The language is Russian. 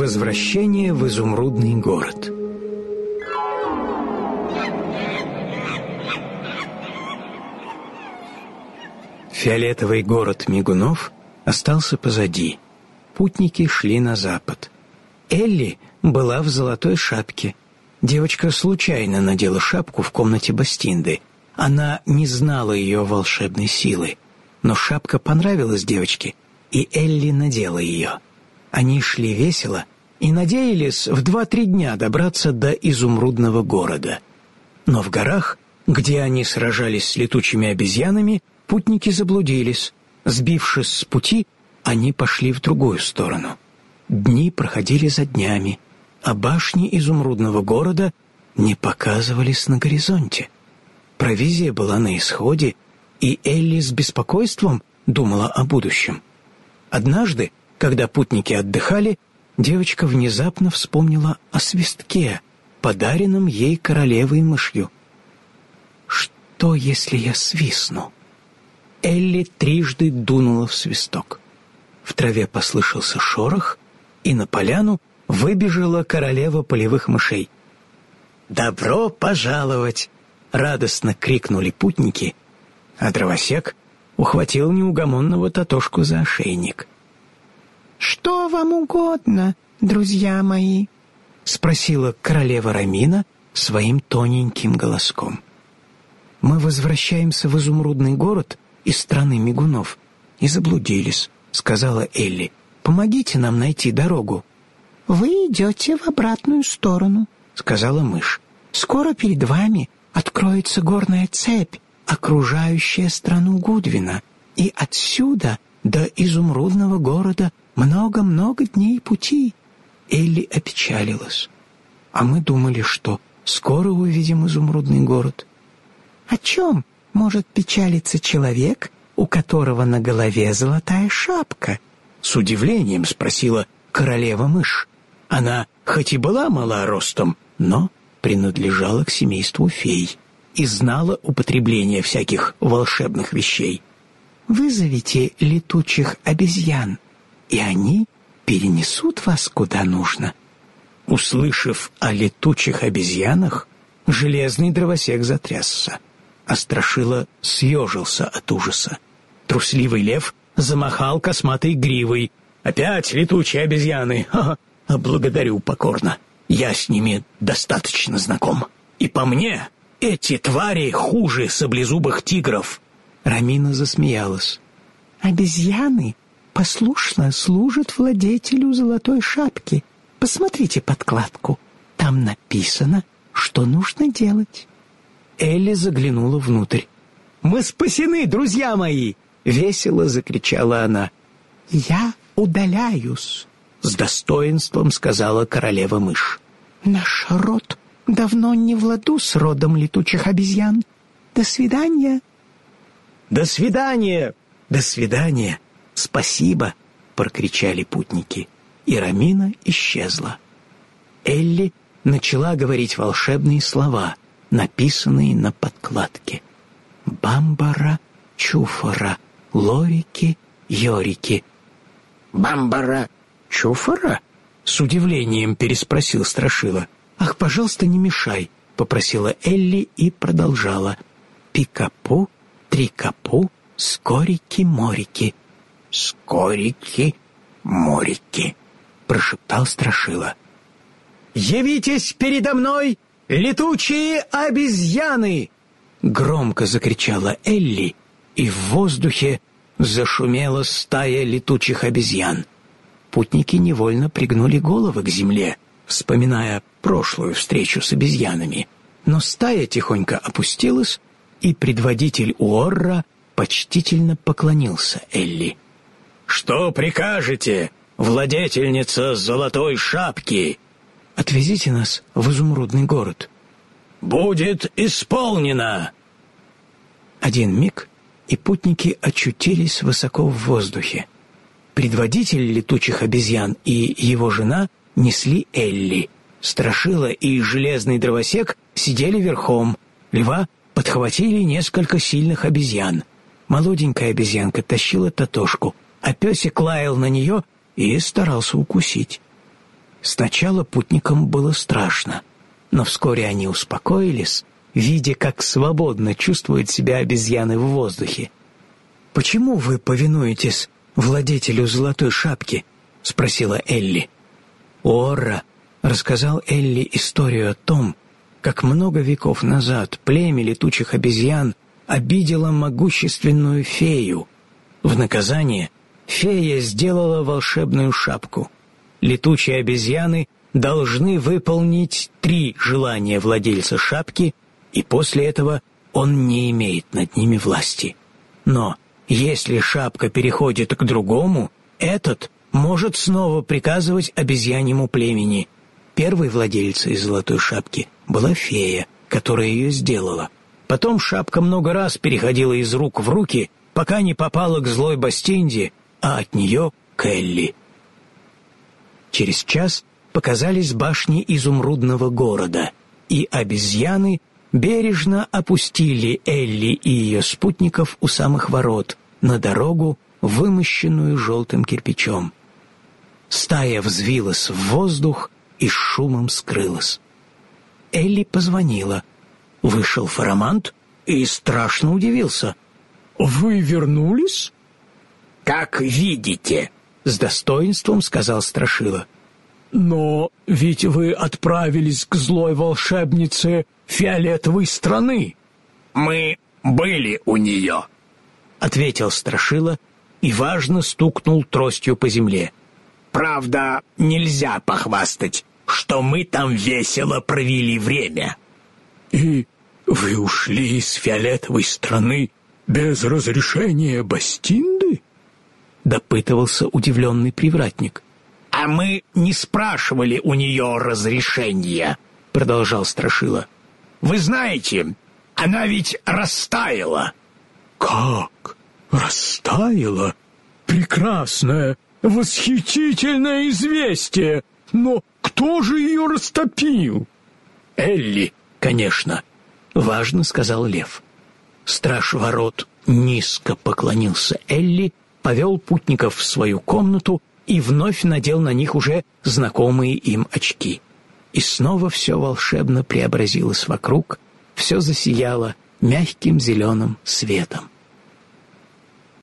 Возвращение в изумрудный город. Фиолетовый город мигунов остался позади. Путники шли на запад. Элли была в золотой шапке. Девочка случайно надела шапку в комнате Бастинды. Она не знала ее волшебной силы. Но шапка понравилась девочке, и Элли надела ее. Они шли весело и надеялись в 2-3 дня добраться до изумрудного города. Но в горах, где они сражались с летучими обезьянами, путники заблудились. Сбившись с пути, они пошли в другую сторону. Дни проходили за днями, а башни изумрудного города не показывались на горизонте. Провизия была на исходе, и Элли с беспокойством думала о будущем. Однажды, когда путники отдыхали, девочка внезапно вспомнила о свистке, подаренном ей королевой-мышью. «Что, если я свистну?» Элли трижды дунула в свисток. В траве послышался шорох, и на поляну выбежала королева полевых мышей. «Добро пожаловать!» — радостно крикнули путники, а дровосек ухватил неугомонного Татошку за ошейник. «Что вам угодно, друзья мои?» — спросила королева Рамина своим тоненьким голоском. «Мы возвращаемся в изумрудный город из страны мигунов и заблудились», — сказала Элли. «Помогите нам найти дорогу». «Вы идете в обратную сторону», — сказала мышь. «Скоро перед вами откроется горная цепь, окружающая страну Гудвина, и отсюда до изумрудного города много-много дней пути». Элли опечалилась. «А мы думали, что скоро увидим изумрудный город». «О чем может печалиться человек, у которого на голове золотая шапка?» — с удивлением спросила королева-мышь. Она хоть и была мала ростом, но принадлежала к семейству фей и знала употребление всяких волшебных вещей. «Вызовите летучих обезьян, и они перенесут вас куда нужно». Услышав о летучих обезьянах, железный дровосек затрясся, а Страшила съежился от ужаса. Трусливый лев замахал косматой гривой. «Опять летучие обезьяны! Ха-ха! А благодарю покорно. Я с ними достаточно знаком. И по мне, эти твари хуже саблезубых тигров». Рамина засмеялась. «Обезьяны послушно служат владетелю золотой шапки. Посмотрите подкладку. Там написано, что нужно делать». Элли заглянула внутрь. «Мы спасены, друзья мои!» — весело закричала она. «Я удаляюсь», — с достоинством сказала королева-мышь. «Наш род давно не в ладу с родом летучих обезьян. До свидания». «До свидания! До свидания! Спасибо!» — прокричали путники, и Рамина исчезла. Элли начала говорить волшебные слова, написанные на подкладке. «Бамбара, чуфара, лорики, йорики». «Бамбара, чуфара?» — с удивлением переспросил Страшила. «Ах, пожалуйста, не мешай», — попросила Элли и продолжала. «Пикапу, трикапу, скорики-морики». «Скорики-морики», — прошептал Страшила. «Явитесь передо мной, летучие обезьяны!» Громко закричала Элли, и в воздухе зашумела стая летучих обезьян. Путники невольно пригнули головы к земле, вспоминая прошлую встречу с обезьянами. Но стая тихонько опустилась, и предводитель Уорра почтительно поклонился Элли. «Что прикажете, владетельница золотой шапки?» «Отвезите нас в изумрудный город». «Будет исполнено!» Один миг, и путники очутились высоко в воздухе. Предводитель летучих обезьян и его жена несли Элли. Страшила и железный дровосек сидели верхом. Льва подхватили несколько сильных обезьян. Молоденькая обезьянка тащила Татошку, а песик лаял на нее и старался укусить. Сначала путникам было страшно, но вскоре они успокоились, видя, как свободно чувствуют себя обезьяны в воздухе. «Почему вы повинуетесь владетелю золотой шапки?» — спросила Элли. Уорра рассказал Элли историю о том, как много веков назад племя летучих обезьян обидело могущественную фею. В наказание фея сделала волшебную шапку. Летучие обезьяны должны выполнить 3 желания владельца шапки, и после этого он не имеет над ними власти. Но если шапка переходит к другому, этот может снова приказывать обезьяньему племени. Первой владелицей золотой шапки была фея, которая ее сделала. Потом шапка много раз переходила из рук в руки, пока не попала к злой Бастинде, а от нее к Элли. Через час показались башни изумрудного города, и обезьяны бережно опустили Элли и ее спутников у самых ворот на дорогу, вымощенную желтым кирпичом. Стая взвилась в воздух и с шумом скрылась. Элли позвонила. Вышел Фарамант и страшно удивился. «Вы вернулись?» «Как видите», — с достоинством сказал Страшила. «Но ведь вы отправились к злой волшебнице фиолетовой страны». «Мы были у нее», — ответил Страшила и важно стукнул тростью по земле. «Правда, нельзя похвастать, что мы там весело провели время». «И вы ушли из фиолетовой страны без разрешения Бастинды?» — допытывался удивленный привратник. «А мы не спрашивали у нее разрешения», — продолжал Страшила. «Вы знаете, она ведь растаяла». «Как? Растаяла? Прекрасное, восхитительное известие! Но кто же ее растопил?» «Элли, конечно», — важно сказал Лев. Страж ворот низко поклонился Элли, повел путников в свою комнату и вновь надел на них уже знакомые им очки. И снова все волшебно преобразилось вокруг, все засияло мягким зеленым светом.